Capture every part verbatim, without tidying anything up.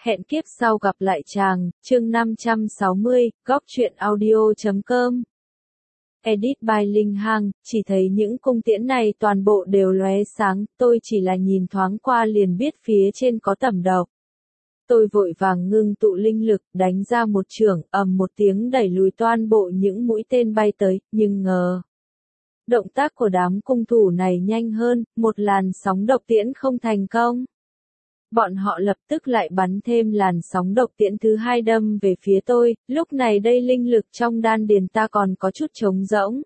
Hẹn kiếp sau gặp lại chàng, chương năm trăm sáu mươi, góc truyện audio chấm com. Edit by Linh Hang, chỉ thấy những cung tiễn này toàn bộ đều lóe sáng, tôi chỉ là nhìn thoáng qua liền biết phía trên có tẩm độc. Tôi vội vàng ngưng tụ linh lực, đánh ra một chưởng, ầm một tiếng đẩy lùi toàn bộ những mũi tên bay tới, nhưng ngờ. Động tác của đám cung thủ này nhanh hơn, một làn sóng độc tiễn không thành công. Bọn họ lập tức lại bắn thêm làn sóng độc tiễn thứ hai đâm về phía tôi, lúc này đây linh lực trong đan điền ta còn có chút trống rỗng.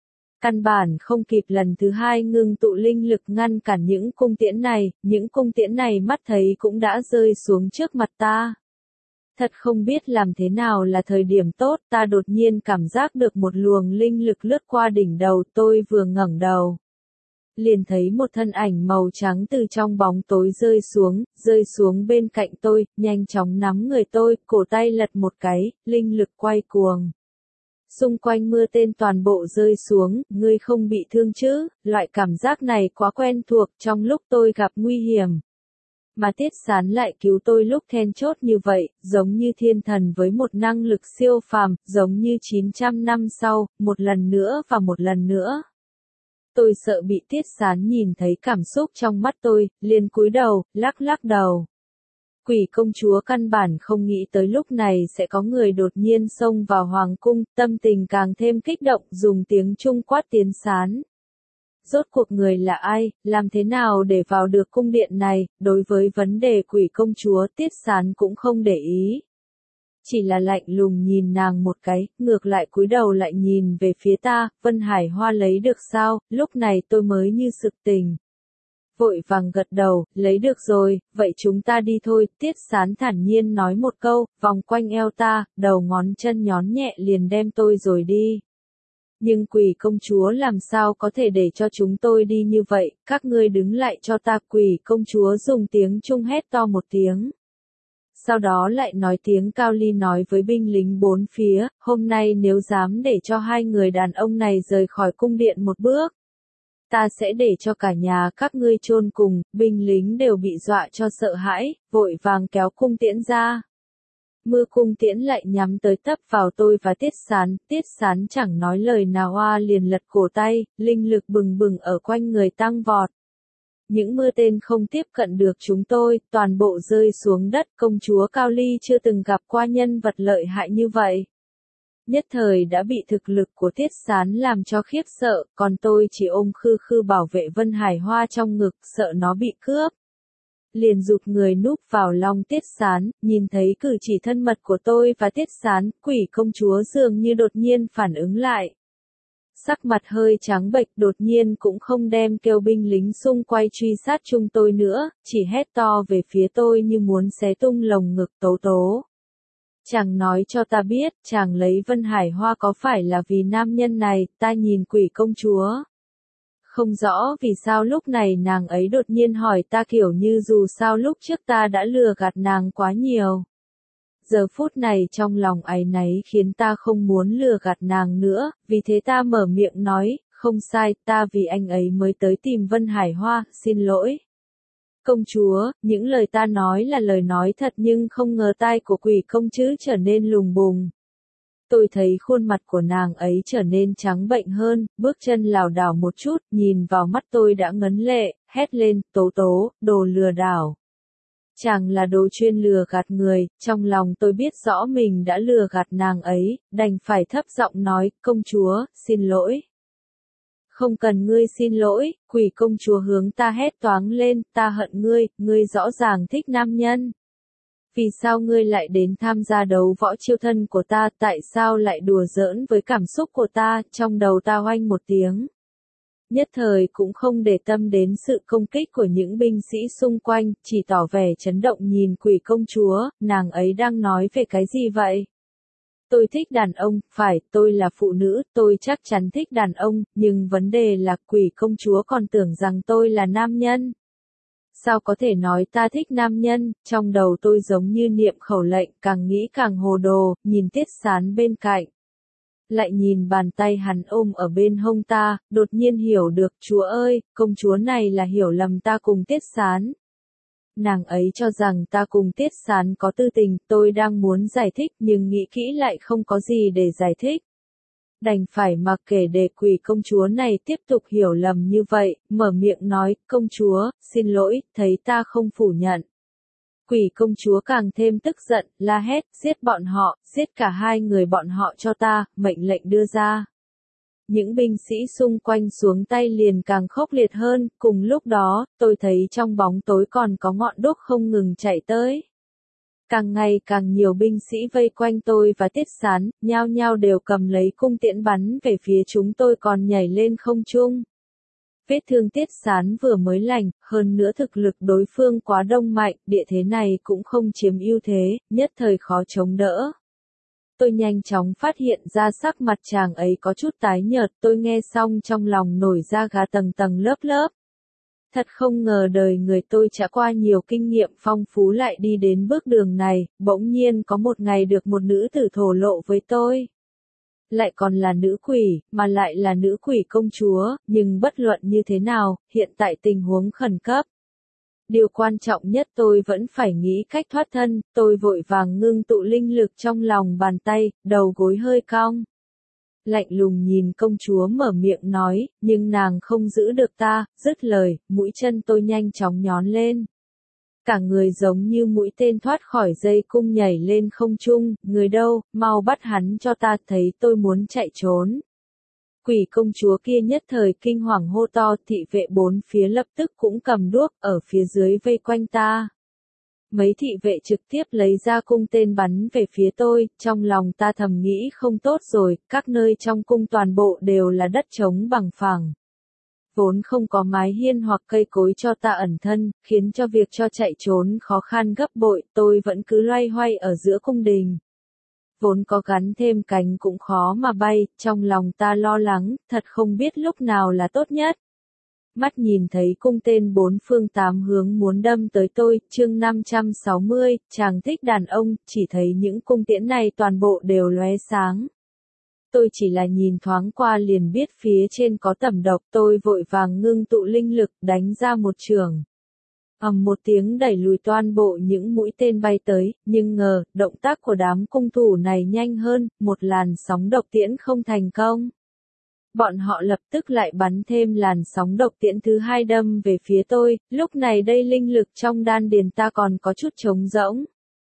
Căn bản không kịp lần thứ hai ngưng tụ linh lực ngăn cản những cung tiễn này, những cung tiễn này mắt thấy cũng đã rơi xuống trước mặt ta. Thật không biết làm thế nào là thời điểm tốt, ta đột nhiên cảm giác được một luồng linh lực lướt qua đỉnh đầu, tôi vừa ngẩng đầu. Liền thấy một thân ảnh màu trắng từ trong bóng tối rơi xuống, rơi xuống bên cạnh tôi, nhanh chóng nắm người tôi, cổ tay lật một cái, linh lực quay cuồng. Xung quanh mưa tên toàn bộ rơi xuống, ngươi không bị thương chứ, loại cảm giác này quá quen thuộc trong lúc tôi gặp nguy hiểm. Mà Tiết Sán lại cứu tôi lúc then chốt như vậy, giống như thiên thần với một năng lực siêu phàm, giống như chín trăm năm sau, một lần nữa và một lần nữa. Tôi sợ bị Tiết Sán nhìn thấy cảm xúc trong mắt tôi, liền cúi đầu, lắc lắc đầu. Quỷ công chúa căn bản không nghĩ tới lúc này sẽ có người đột nhiên xông vào hoàng cung, tâm tình càng thêm kích động, dùng tiếng Trung quát Tiết Sán. Rốt cuộc người là ai, làm thế nào để vào được cung điện này, đối với vấn đề quỷ công chúa Tiết Sán cũng không để ý. Chỉ là lạnh lùng nhìn nàng một cái, ngược lại cúi đầu lại nhìn về phía ta, Vân Hải Hoa lấy được sao, lúc này tôi mới như sực tỉnh. Vội vàng gật đầu, lấy được rồi, vậy chúng ta đi thôi, Tiết Sán thản nhiên nói một câu, vòng quanh eo ta, đầu ngón chân nhón nhẹ liền đem tôi rồi đi. Nhưng quỷ công chúa làm sao có thể để cho chúng tôi đi như vậy, các ngươi đứng lại cho ta. Quỷ công chúa dùng tiếng Trung hét to một tiếng. Sau đó lại nói tiếng cao ly nói với binh lính bốn phía, hôm nay nếu dám để cho hai người đàn ông này rời khỏi cung điện một bước, ta sẽ để cho cả nhà các ngươi chôn cùng. Binh lính đều bị dọa cho sợ hãi, vội vàng kéo cung tiễn ra. Mưa cung tiễn lại nhắm tới tấp vào tôi và Tiết Sán, Tiết Sán chẳng nói lời nào hoa liền lật cổ tay, linh lực bừng bừng ở quanh người tăng vọt. Những mưa tên không tiếp cận được chúng tôi, toàn bộ rơi xuống đất. Công chúa Cao Ly chưa từng gặp qua nhân vật lợi hại như vậy. Nhất thời đã bị thực lực của Tiết Sán làm cho khiếp sợ, còn tôi chỉ ôm khư khư bảo vệ Vân Hải Hoa trong ngực, sợ nó bị cướp. Liền rụt người núp vào lòng Tiết Sán, nhìn thấy cử chỉ thân mật của tôi và Tiết Sán, quỷ công chúa dường như đột nhiên phản ứng lại. Sắc mặt hơi trắng bệch, đột nhiên cũng không đem kêu binh lính xung quay truy sát chúng tôi nữa, chỉ hét to về phía tôi như muốn xé tung lồng ngực. Tố tố. Chàng nói cho ta biết, chàng lấy Vân Hải Hoa có phải là vì nam nhân này. Ta nhìn quỷ công chúa. Không rõ vì sao lúc này nàng ấy đột nhiên hỏi ta, kiểu như dù sao lúc trước ta đã lừa gạt nàng quá nhiều. Giờ phút này trong lòng áy náy khiến ta không muốn lừa gạt nàng nữa, vì thế ta mở miệng nói, không sai, ta vì anh ấy mới tới tìm Vân Hải Hoa, xin lỗi. Công chúa, những lời ta nói là lời nói thật, nhưng không ngờ tai của quỷ công chúa trở nên lùng bùng. Tôi thấy khuôn mặt của nàng ấy trở nên trắng bệnh hơn, bước chân lảo đảo một chút, nhìn vào mắt tôi đã ngấn lệ, hét lên, tố tố, đồ lừa đảo. Chàng là đồ chuyên lừa gạt người, trong lòng tôi biết rõ mình đã lừa gạt nàng ấy, đành phải thấp giọng nói, công chúa, xin lỗi. Không cần ngươi xin lỗi, quỷ công chúa hướng ta hét toáng lên, ta hận ngươi, ngươi rõ ràng thích nam nhân. Vì sao ngươi lại đến tham gia đấu võ chiêu thân của ta, tại sao lại đùa giỡn với cảm xúc của ta, trong đầu ta oanh một tiếng. Nhất thời cũng không để tâm đến sự công kích của những binh sĩ xung quanh, chỉ tỏ vẻ chấn động nhìn quỷ công chúa, nàng ấy đang nói về cái gì vậy? Tôi thích đàn ông, phải, tôi là phụ nữ, tôi chắc chắn thích đàn ông, nhưng vấn đề là quỷ công chúa còn tưởng rằng tôi là nam nhân. Sao có thể nói ta thích nam nhân, trong đầu tôi giống như niệm khẩu lệnh, càng nghĩ càng hồ đồ, nhìn Tiết Sán bên cạnh. Lại nhìn bàn tay hắn ôm ở bên hông ta, đột nhiên hiểu được, chúa ơi, công chúa này là hiểu lầm ta cùng Tiết Sán. nàng ấy cho rằng ta cùng Tiết Sán có tư tình, tôi đang muốn giải thích nhưng nghĩ kỹ lại không có gì để giải thích. Đành phải mặc kệ để quỷ công chúa này tiếp tục hiểu lầm như vậy, mở miệng nói, công chúa, xin lỗi, thấy ta không phủ nhận. Quỷ công chúa càng thêm tức giận, la hét, giết bọn họ, giết cả hai người bọn họ cho ta, mệnh lệnh đưa ra. Những binh sĩ xung quanh xuống tay liền càng khốc liệt hơn, cùng lúc đó, tôi thấy trong bóng tối còn có ngọn đuốc không ngừng chạy tới. Càng ngày càng nhiều binh sĩ vây quanh tôi và Tiết Sán, nhao nhao đều cầm lấy cung tiễn bắn về phía chúng tôi còn nhảy lên không trung. Vết thương Tiết Sán vừa mới lành, hơn nữa thực lực đối phương quá đông mạnh, địa thế này cũng không chiếm ưu thế, nhất thời khó chống đỡ. Tôi nhanh chóng phát hiện ra sắc mặt chàng ấy có chút tái nhợt, tôi nghe xong trong lòng nổi da gà tầng tầng lớp lớp. Thật không ngờ đời người tôi trải qua nhiều kinh nghiệm phong phú lại đi đến bước đường này, bỗng nhiên có một ngày được một nữ tử thổ lộ với tôi. Lại còn là nữ quỷ, mà lại là nữ quỷ công chúa, nhưng bất luận như thế nào, hiện tại tình huống khẩn cấp. Điều quan trọng nhất tôi vẫn phải nghĩ cách thoát thân, tôi vội vàng ngưng tụ linh lực trong lòng bàn tay, đầu gối hơi cong. Lạnh lùng nhìn công chúa mở miệng nói, nhưng nàng không giữ được ta, dứt lời, mũi chân tôi nhanh chóng nhón lên. Cả người giống như mũi tên thoát khỏi dây cung nhảy lên không trung, người đâu, mau bắt hắn cho ta, thấy tôi muốn chạy trốn. Quỷ công chúa kia nhất thời kinh hoàng hô to, thị vệ bốn phía lập tức cũng cầm đuốc, ở phía dưới vây quanh ta. Mấy thị vệ trực tiếp lấy ra cung tên bắn về phía tôi, trong lòng ta thầm nghĩ không tốt rồi, các nơi trong cung toàn bộ đều là đất trống bằng phẳng. Vốn không có mái hiên hoặc cây cối cho ta ẩn thân, khiến cho việc cho chạy trốn khó khăn gấp bội, tôi vẫn cứ loay hoay ở giữa cung đình. Vốn có gắn thêm cánh cũng khó mà bay, trong lòng ta lo lắng, thật không biết lúc nào là tốt nhất. Mắt nhìn thấy cung tên bốn phương tám hướng muốn đâm tới tôi, chương năm trăm sáu mươi, chàng thích đàn ông, chỉ thấy những cung tiễn này toàn bộ đều lóe sáng. Tôi chỉ là nhìn thoáng qua liền biết phía trên có tẩm độc, tôi vội vàng ngưng tụ linh lực đánh ra một chưởng. Ầm một tiếng đẩy lùi toàn bộ những mũi tên bay tới, nhưng ngờ, động tác của đám cung thủ này nhanh hơn, một làn sóng độc tiễn không thành công. Bọn họ lập tức lại bắn thêm làn sóng độc tiễn thứ hai đâm về phía tôi, lúc này đây linh lực trong đan điền ta còn có chút trống rỗng.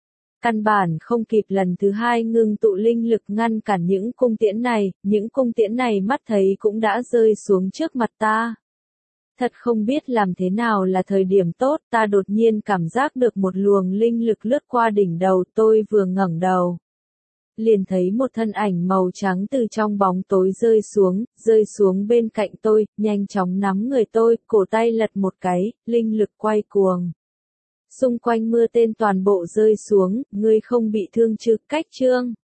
Căn bản không kịp lần thứ hai ngưng tụ linh lực ngăn cản những cung tiễn này, những cung tiễn này mắt thấy cũng đã rơi xuống trước mặt ta. Thật không biết làm thế nào là thời điểm tốt, ta đột nhiên cảm giác được một luồng linh lực lướt qua đỉnh đầu, tôi vừa ngẩng đầu. Liền thấy một thân ảnh màu trắng từ trong bóng tối rơi xuống, rơi xuống bên cạnh tôi, nhanh chóng nắm người tôi, cổ tay lật một cái, linh lực quay cuồng. Xung quanh mưa tên toàn bộ rơi xuống, ngươi không bị thương chứ, cách trương.